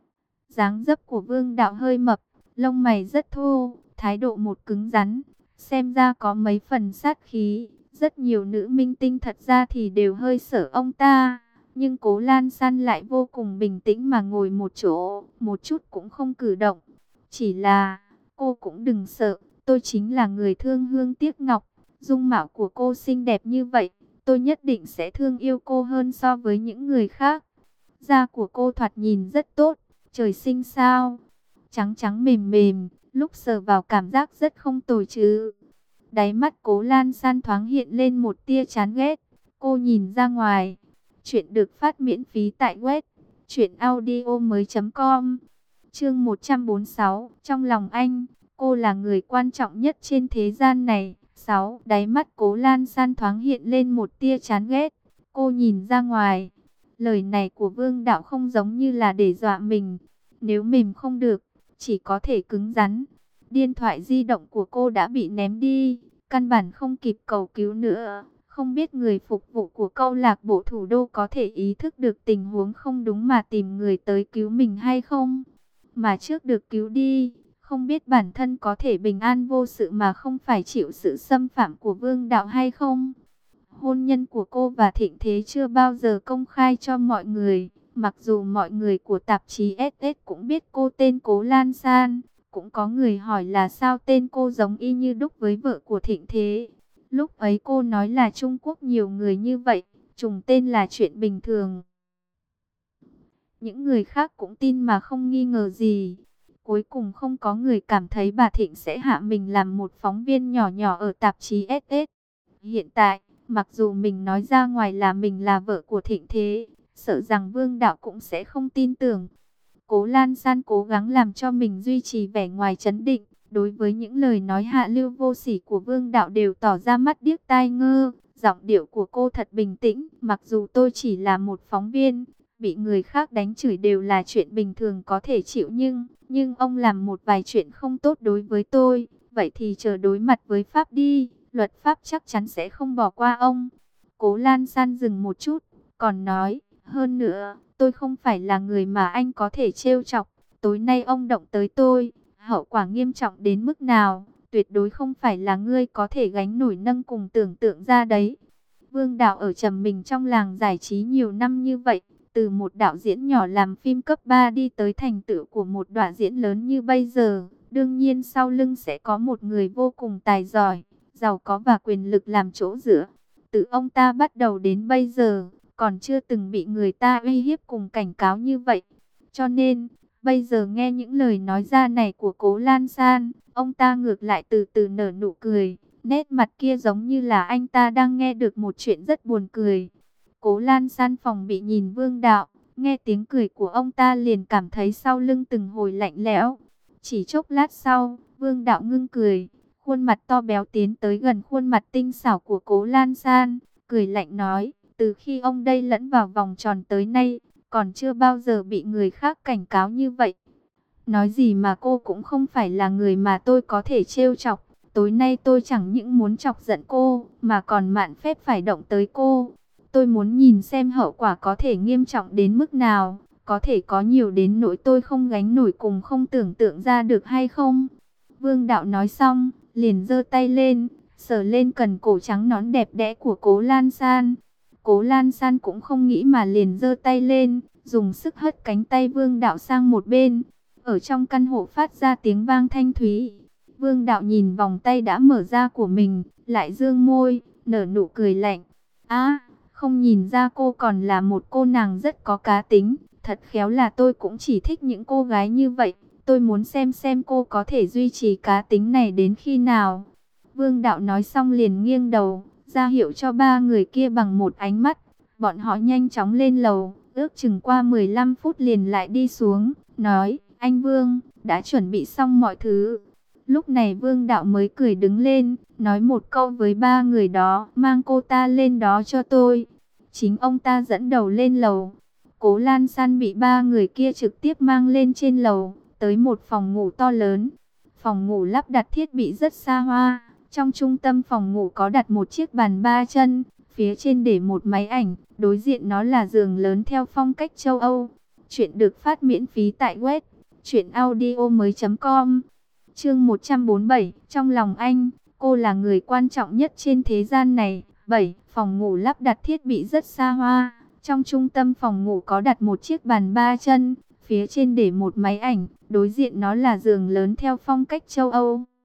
Dáng dấp của Vương Đạo hơi mập, lông mày rất thô, thái độ một cứng rắn, xem ra có mấy phần sát khí. Rất nhiều nữ minh tinh thật ra thì đều hơi sợ ông ta, nhưng Cố Lan San lại vô cùng bình tĩnh mà ngồi một chỗ, một chút cũng không cử động. Chỉ là, cô cũng đừng sợ, tôi chính là người thương hương tiếc ngọc, dung mạo của cô xinh đẹp như vậy, tôi nhất định sẽ thương yêu cô hơn so với những người khác. Da của cô thoạt nhìn rất tốt, trời sinh sao, trắng trắng mềm mềm, lúc sờ vào cảm giác rất không tồi chứ. Đáy mắt Cố Lan San thoáng hiện lên một tia chán ghét. Cô nhìn ra ngoài. Chuyện được phát miễn phí tại web truyện audio mới chấm com. Chương một trăm bốn mươi sáu. Trong lòng anh, cô là người quan trọng nhất trên thế gian này. sáu. Đáy mắt Cố Lan San thoáng hiện lên một tia chán ghét. Cô nhìn ra ngoài. Lời này của Vương Đạo không giống như là để dọa mình. Nếu mềm không được, chỉ có thể cứng rắn. Điện thoại di động của cô đã bị ném đi, căn bản không kịp cầu cứu nữa. Không biết người phục vụ của câu lạc bộ thủ đô có thể ý thức được tình huống không đúng mà tìm người tới cứu mình hay không. Mà trước được cứu đi, không biết bản thân có thể bình an vô sự mà không phải chịu sự xâm phạm của Vương Đạo hay không. Hôn nhân của cô và Thịnh Thế chưa bao giờ công khai cho mọi người. Mặc dù mọi người của tạp chí ét ét cũng biết cô tên Cố Lan San. Cũng có người hỏi là sao tên cô giống y như đúc với vợ của Thịnh Thế. Lúc ấy cô nói là Trung Quốc nhiều người như vậy, trùng tên là chuyện bình thường. Những người khác cũng tin mà không nghi ngờ gì. Cuối cùng không có người cảm thấy bà Thịnh sẽ hạ mình làm một phóng viên nhỏ nhỏ ở tạp chí ét ét. Hiện tại, Mặc dù mình nói ra ngoài là mình là vợ của Thịnh Thế, sợ rằng Vương Đạo cũng sẽ không tin tưởng. Cố Lan San cố gắng làm cho mình duy trì vẻ ngoài trấn định, đối với những lời nói hạ lưu vô sỉ của Vương Đạo đều tỏ ra mắt điếc tai ngơ. Giọng điệu của cô thật bình tĩnh, mặc dù tôi chỉ là một phóng viên, bị người khác đánh chửi đều là chuyện bình thường có thể chịu, nhưng nhưng ông làm một vài chuyện không tốt đối với tôi, vậy thì chờ đối mặt với pháp đi, luật pháp chắc chắn sẽ không bỏ qua ông. Cố Lan San dừng một chút, còn nói, hơn nữa, tôi không phải là người mà anh có thể trêu chọc. Tối nay ông động tới tôi, hậu quả nghiêm trọng đến mức nào, tuyệt đối không phải là ngươi có thể gánh nổi nâng cùng tưởng tượng ra đấy. Vương Đạo ở trầm mình trong làng giải trí nhiều năm như vậy, từ một đạo diễn nhỏ làm phim cấp ba đi tới thành tựu của một đạo diễn lớn như bây giờ, đương nhiên sau lưng sẽ có một người vô cùng tài giỏi, giàu có và quyền lực làm chỗ dựa. Từ ông ta bắt đầu đến bây giờ, còn chưa từng bị người ta uy hiếp cùng cảnh cáo như vậy. Cho nên, bây giờ nghe những lời nói ra này của Cố Lan San, ông ta ngược lại từ từ nở nụ cười. Nét mặt kia giống như là anh ta đang nghe được một chuyện rất buồn cười. Cố Lan San phòng bị nhìn Vương Đạo, nghe tiếng cười của ông ta liền cảm thấy sau lưng từng hồi lạnh lẽo. Chỉ chốc lát sau, Vương Đạo ngưng cười, khuôn mặt to béo tiến tới gần khuôn mặt tinh xảo của Cố Lan San, cười lạnh nói, từ khi ông đây lẫn vào vòng tròn tới nay, còn chưa bao giờ bị người khác cảnh cáo như vậy. Nói gì mà cô cũng không phải là người mà tôi có thể trêu chọc. Tối nay tôi chẳng những muốn chọc giận cô, mà còn mạn phép phải động tới cô. Tôi muốn nhìn xem hậu quả có thể nghiêm trọng đến mức nào, có thể có nhiều đến nỗi tôi không gánh nổi cùng không tưởng tượng ra được hay không. Vương Đạo nói xong, liền giơ tay lên, sờ lên cần cổ trắng nõn đẹp đẽ của Cố Lan San. Cố Lan San cũng không nghĩ mà liền giơ tay lên, dùng sức hất cánh tay Vương Đạo sang một bên. Ở trong căn hộ phát ra tiếng vang thanh thúy. Vương Đạo nhìn vòng tay đã mở ra của mình, lại dương môi, nở nụ cười lạnh. À, không nhìn ra cô còn là một cô nàng rất có cá tính. Thật khéo là tôi cũng chỉ thích những cô gái như vậy. Tôi muốn xem xem cô có thể duy trì cá tính này đến khi nào. Vương Đạo nói xong liền nghiêng đầu, ra hiệu cho ba người kia bằng một ánh mắt. Bọn họ nhanh chóng lên lầu, ước chừng qua mười lăm phút liền lại đi xuống, nói, anh Vương, đã chuẩn bị xong mọi thứ. Lúc này Vương Đạo mới cười đứng lên, nói một câu với ba người đó, mang cô ta lên đó cho tôi. Chính ông ta dẫn đầu lên lầu. Cố Lan San bị ba người kia trực tiếp mang lên trên lầu, tới một phòng ngủ to lớn. Phòng ngủ lắp đặt thiết bị rất xa hoa. Trong trung tâm phòng ngủ có đặt một chiếc bàn ba chân, phía trên để một máy ảnh, đối diện nó là giường lớn theo phong cách châu Âu. Chuyện được phát miễn phí tại web truyện audio mới chấm com. Chương một trăm bốn mươi bảy, trong lòng anh, cô là người quan trọng nhất trên thế gian này. bảy. Phòng ngủ lắp đặt thiết bị rất xa hoa. Trong trung tâm phòng ngủ có đặt một chiếc bàn ba chân, phía trên để một máy ảnh, đối diện nó là giường lớn theo phong cách châu Âu.